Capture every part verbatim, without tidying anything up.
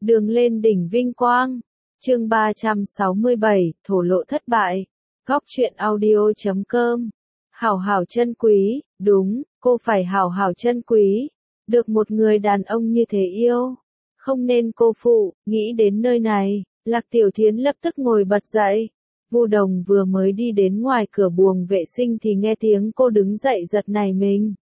Đường lên đỉnh vinh quang. Chương ba trăm sáu mươi bảy, thổ lộ thất bại. Góc truyện audio chấm com. Hảo hảo chân quý, đúng, cô phải hảo hảo chân quý. Được một người đàn ông như thế yêu. Không nên cô phụ, nghĩ đến nơi này, Lạc Tiểu Thiến lập tức ngồi bật dậy. Vu Đồng vừa mới đi đến ngoài cửa buồng vệ sinh thì nghe tiếng cô đứng dậy giật nảy mình.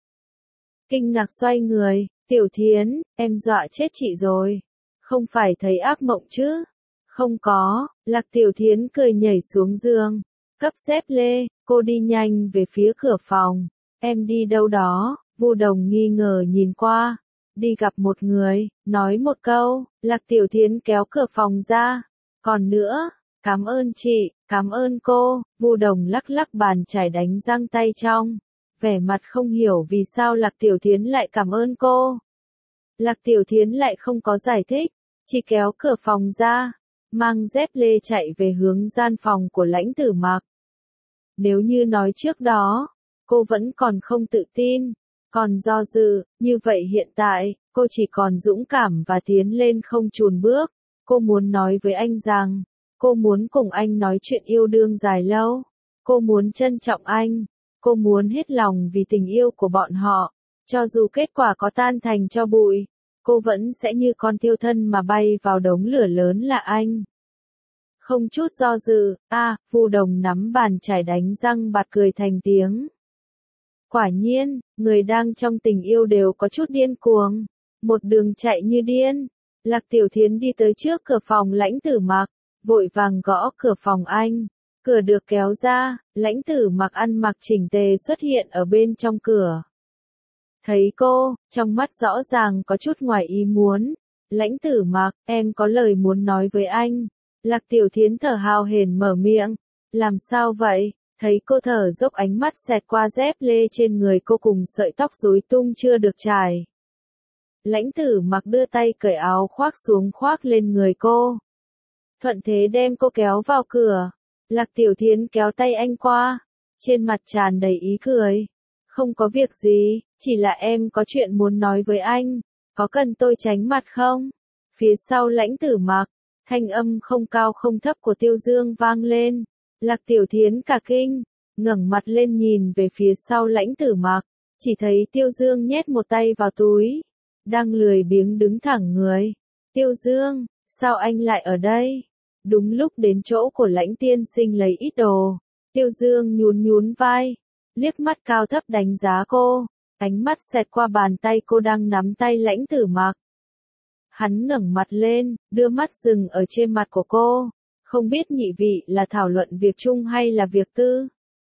Kinh ngạc xoay người, Tiểu Thiến, em dọa chết chị rồi. Không phải thấy ác mộng chứ? Không có, Lạc Tiểu Thiến cười nhảy xuống giường. Cấp dép lê, cô đi nhanh về phía cửa phòng. Em đi đâu đó? Vu Đồng nghi ngờ nhìn qua. Đi gặp một người, nói một câu, Lạc Tiểu Thiến kéo cửa phòng ra. Còn nữa, cảm ơn chị, cảm ơn cô. Vu Đồng lắc lắc bàn chải đánh răng tay trong. Vẻ mặt không hiểu vì sao Lạc Tiểu Thiến lại cảm ơn cô. Lạc Tiểu Thiến lại không có giải thích, chỉ kéo cửa phòng ra, mang dép lê chạy về hướng gian phòng của Lãnh Tử Mặc. Nếu như nói trước đó, cô vẫn còn không tự tin, còn do dự, như vậy hiện tại, cô chỉ còn dũng cảm và tiến lên không chùn bước. Cô muốn nói với anh rằng, cô muốn cùng anh nói chuyện yêu đương dài lâu. Cô muốn trân trọng anh. Cô muốn hết lòng vì tình yêu của bọn họ. Cho dù kết quả có tan thành tro bụi, cô vẫn sẽ như con thiêu thân mà bay vào đống lửa lớn là anh. Không chút do dự, a, à, Vu Đồng nắm bàn chải đánh răng bật cười thành tiếng. Quả nhiên, người đang trong tình yêu đều có chút điên cuồng. Một đường chạy như điên. Lạc Tiểu Thiến đi tới trước cửa phòng Lãnh Tử Mặc, vội vàng gõ cửa phòng anh. Cửa được kéo ra, Lãnh Tử Mặc ăn mặc chỉnh tề xuất hiện ở bên trong cửa. Thấy cô, trong mắt rõ ràng có chút ngoài ý muốn. Lãnh Tử Mặc, em có lời muốn nói với anh. Lạc Tiểu Thiến thở hào hển mở miệng. Làm sao vậy? Thấy cô thở dốc, ánh mắt xẹt qua dép lê trên người cô cùng sợi tóc rối tung chưa được chải. Lãnh Tử Mặc đưa tay cởi áo khoác xuống khoác lên người cô. Thuận thế đem cô kéo vào cửa. Lạc Tiểu Thiến kéo tay anh qua. Trên mặt tràn đầy ý cười. Không có việc gì, chỉ là em có chuyện muốn nói với anh. Có cần tôi tránh mặt không? Phía sau Lãnh Tử Mặc, thanh âm không cao không thấp của Tiêu Dương vang lên. Lạc Tiểu Thiến cả kinh, ngẩng mặt lên nhìn về phía sau Lãnh Tử Mặc, chỉ thấy Tiêu Dương nhét một tay vào túi, đang lười biếng đứng thẳng người. Tiêu Dương, sao anh lại ở đây? Đúng lúc đến chỗ của Lãnh tiên sinh lấy ít đồ. Tiêu Dương nhún nhún vai, liếc mắt cao thấp đánh giá cô, ánh mắt xẹt qua bàn tay cô đang nắm tay Lãnh Tử Mặc. Hắn ngẩng mặt lên, đưa mắt dừng ở trên mặt của cô. Không biết nhị vị là thảo luận việc chung hay là việc tư?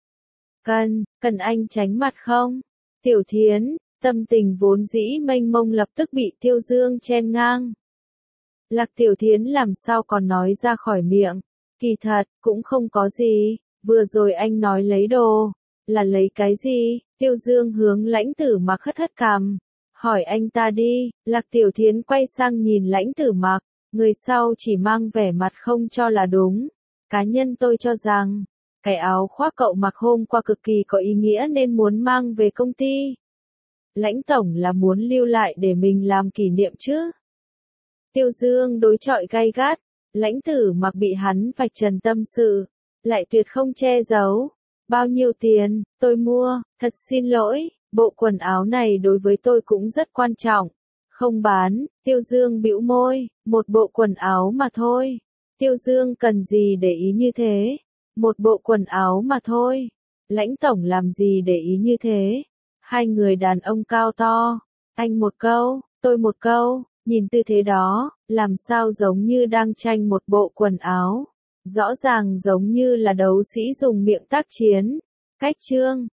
Cần, cần anh tránh mặt không? Tiểu Thiến, tâm tình vốn dĩ mênh mông lập tức bị Tiêu Dương chen ngang. Lạc Tiểu Thiến làm sao còn nói ra khỏi miệng. Kỳ thật, cũng không có gì, vừa rồi anh nói lấy đồ. Là lấy cái gì? Tiêu Dương hướng Lãnh Tử Mặc hất hất cằm. Hỏi anh ta đi. Lạc Tiểu Thiến quay sang nhìn Lãnh Tử Mặc. Người sau chỉ mang vẻ mặt không cho là đúng. Cá nhân tôi cho rằng, cái áo khoác cậu mặc hôm qua cực kỳ có ý nghĩa nên muốn mang về công ty. Lãnh tổng là muốn lưu lại để mình làm kỷ niệm chứ. Tiêu Dương đối chọi gay gắt. Lãnh Tử Mặc bị hắn vạch trần tâm sự, lại tuyệt không che giấu. Bao nhiêu tiền, tôi mua, thật xin lỗi, bộ quần áo này đối với tôi cũng rất quan trọng. Không bán. Tiêu Dương bĩu môi, một bộ quần áo mà thôi. Tiêu Dương cần gì để ý như thế? Một bộ quần áo mà thôi. Lãnh tổng làm gì để ý như thế? Hai người đàn ông cao to, anh một câu, tôi một câu, nhìn tư thế đó, làm sao giống như đang tranh một bộ quần áo. Rõ ràng giống như là đấu sĩ dùng miệng tác chiến. Cách chương